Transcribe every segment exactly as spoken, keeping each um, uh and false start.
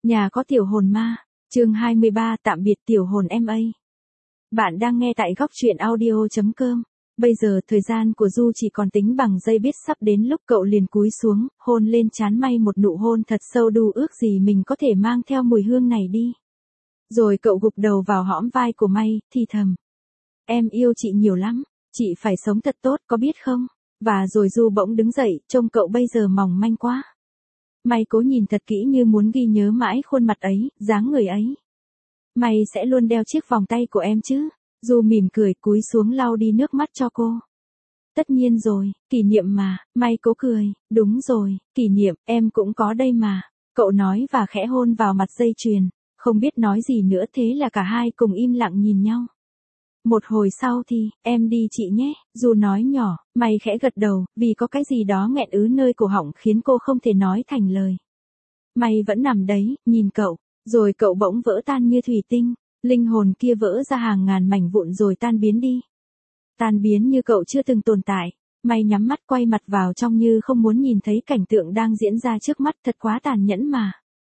Nhà có tiểu hồn ma, chương hai mươi ba tạm biệt tiểu hồn em a. Bạn đang nghe tại góc truyện audio chấm com. Bây giờ thời gian của Du chỉ còn tính bằng giây, biết sắp đến lúc cậu liền cúi xuống, hôn lên trán May một nụ hôn thật sâu, đu ước gì mình có thể mang theo mùi hương này đi. Rồi cậu gục đầu vào hõm vai của May, thì thầm. Em yêu chị nhiều lắm, chị phải sống thật tốt có biết không? Và rồi Du bỗng đứng dậy, trông cậu bây giờ mỏng manh quá. May cố nhìn thật kỹ như muốn ghi nhớ mãi khuôn mặt ấy, dáng người ấy. May sẽ luôn đeo chiếc vòng tay của em chứ? Du mỉm cười cúi xuống lau đi nước mắt cho cô. Tất nhiên rồi, kỷ niệm mà. May cố cười, đúng rồi, kỷ niệm, em cũng có đây mà. Cậu nói và khẽ hôn vào mặt dây chuyền, không biết nói gì nữa, thế là cả hai cùng im lặng nhìn nhau. Một hồi sau thì, em đi chị nhé, Du nói nhỏ. May khẽ gật đầu, vì có cái gì đó nghẹn ứ nơi cổ họng khiến cô không thể nói thành lời. May vẫn nằm đấy, nhìn cậu, rồi cậu bỗng vỡ tan như thủy tinh, linh hồn kia vỡ ra hàng ngàn mảnh vụn rồi tan biến đi. Tan biến như cậu chưa từng tồn tại. May nhắm mắt quay mặt vào trong như không muốn nhìn thấy cảnh tượng đang diễn ra trước mắt, thật quá tàn nhẫn mà.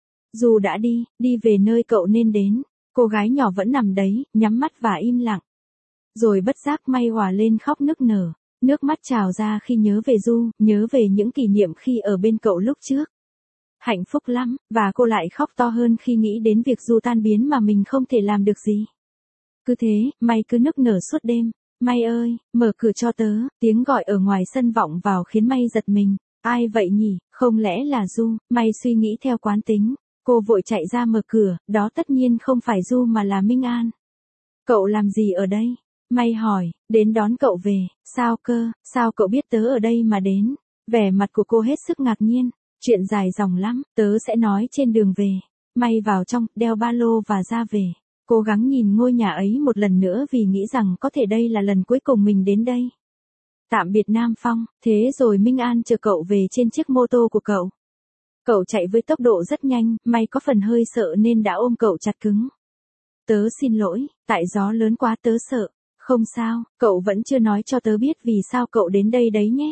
Du đã đi, đi về nơi cậu nên đến. Cô gái nhỏ vẫn nằm đấy, nhắm mắt và im lặng. Rồi bất giác May hòa lên khóc nức nở, nước mắt trào ra khi nhớ về Du, nhớ về những kỷ niệm khi ở bên cậu lúc trước. Hạnh phúc lắm, và cô lại khóc to hơn khi nghĩ đến việc Du tan biến mà mình không thể làm được gì. Cứ thế, May cứ nức nở suốt đêm. May ơi, mở cửa cho tớ, tiếng gọi ở ngoài sân vọng vào khiến May giật mình. Ai vậy nhỉ, không lẽ là Du? May suy nghĩ theo quán tính, cô vội chạy ra mở cửa, đó tất nhiên không phải Du mà là Minh An. Cậu làm gì ở đây? May hỏi, đến đón cậu về. Sao cơ, sao cậu biết tớ ở đây mà đến? Vẻ mặt của cô hết sức ngạc nhiên. Chuyện dài dòng lắm, tớ sẽ nói trên đường về. May vào trong, đeo ba lô và ra về. Cố gắng nhìn ngôi nhà ấy một lần nữa vì nghĩ rằng có thể đây là lần cuối cùng mình đến đây. Tạm biệt Nam Phong, thế rồi Minh An chờ cậu về trên chiếc mô tô của cậu. Cậu chạy với tốc độ rất nhanh, May có phần hơi sợ nên đã ôm cậu chặt cứng. Tớ xin lỗi, tại gió lớn quá tớ sợ. Không sao, cậu vẫn chưa nói cho tớ biết vì sao cậu đến đây đấy nhé.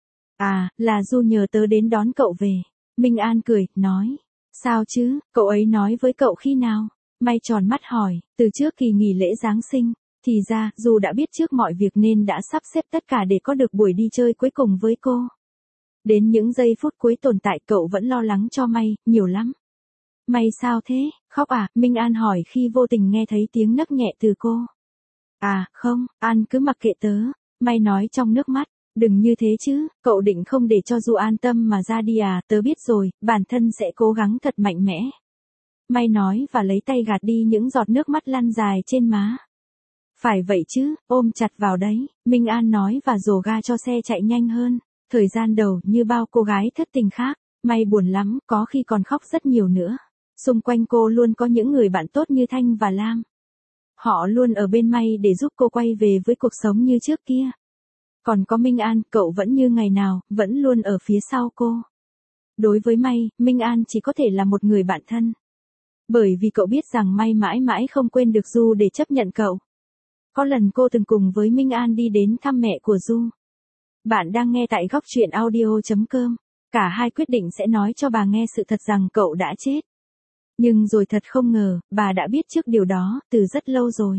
À, là Du nhờ tớ đến đón cậu về. Minh An cười, nói. Sao chứ, cậu ấy nói với cậu khi nào? May tròn mắt hỏi, từ trước kỳ nghỉ lễ Giáng sinh. Thì ra, Du đã biết trước mọi việc nên đã sắp xếp tất cả để có được buổi đi chơi cuối cùng với cô. Đến những giây phút cuối tồn tại cậu vẫn lo lắng cho May, nhiều lắm. May sao thế, khóc à? Minh An hỏi khi vô tình nghe thấy tiếng nấc nhẹ từ cô. À, không, An cứ mặc kệ tớ. May nói trong nước mắt. Đừng như thế chứ, cậu định không để cho Du an tâm mà ra đi à? Tớ biết rồi, bản thân sẽ cố gắng thật mạnh mẽ. May nói và lấy tay gạt đi những giọt nước mắt lăn dài trên má. Phải vậy chứ, ôm chặt vào đấy, Minh An nói và dồ ga cho xe chạy nhanh hơn. Thời gian đầu như bao cô gái thất tình khác, May buồn lắm, có khi còn khóc rất nhiều nữa. Xung quanh cô luôn có những người bạn tốt như Thanh và Lam. Họ luôn ở bên May để giúp cô quay về với cuộc sống như trước kia. Còn có Minh An, cậu vẫn như ngày nào, vẫn luôn ở phía sau cô. Đối với May, Minh An chỉ có thể là một người bạn thân. Bởi vì cậu biết rằng May mãi mãi không quên được Du để chấp nhận cậu. Có lần cô từng cùng với Minh An đi đến thăm mẹ của Du. Bạn đang nghe tại góc truyện audio chấm com. Cả hai quyết định sẽ nói cho bà nghe sự thật rằng cậu đã chết. Nhưng rồi thật không ngờ, bà đã biết trước điều đó từ rất lâu rồi.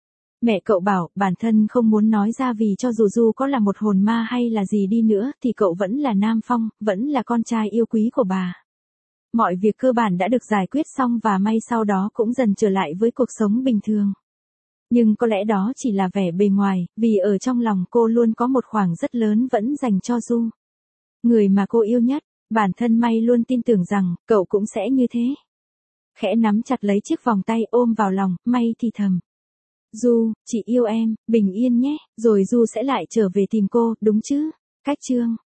Mẹ cậu bảo, bản thân không muốn nói ra vì cho dù Du có là một hồn ma hay là gì đi nữa thì cậu vẫn là Nam Phong, vẫn là con trai yêu quý của bà. Mọi việc cơ bản đã được giải quyết xong và May sau đó cũng dần trở lại với cuộc sống bình thường. Nhưng có lẽ đó chỉ là vẻ bề ngoài, vì ở trong lòng cô luôn có một khoảng rất lớn vẫn dành cho Du. Người mà cô yêu nhất, bản thân May luôn tin tưởng rằng, cậu cũng sẽ như thế. Khẽ nắm chặt lấy chiếc vòng tay ôm vào lòng, May thì thầm. Du, chị yêu em, bình yên nhé, rồi Du sẽ lại trở về tìm cô, đúng chứ? Cách chương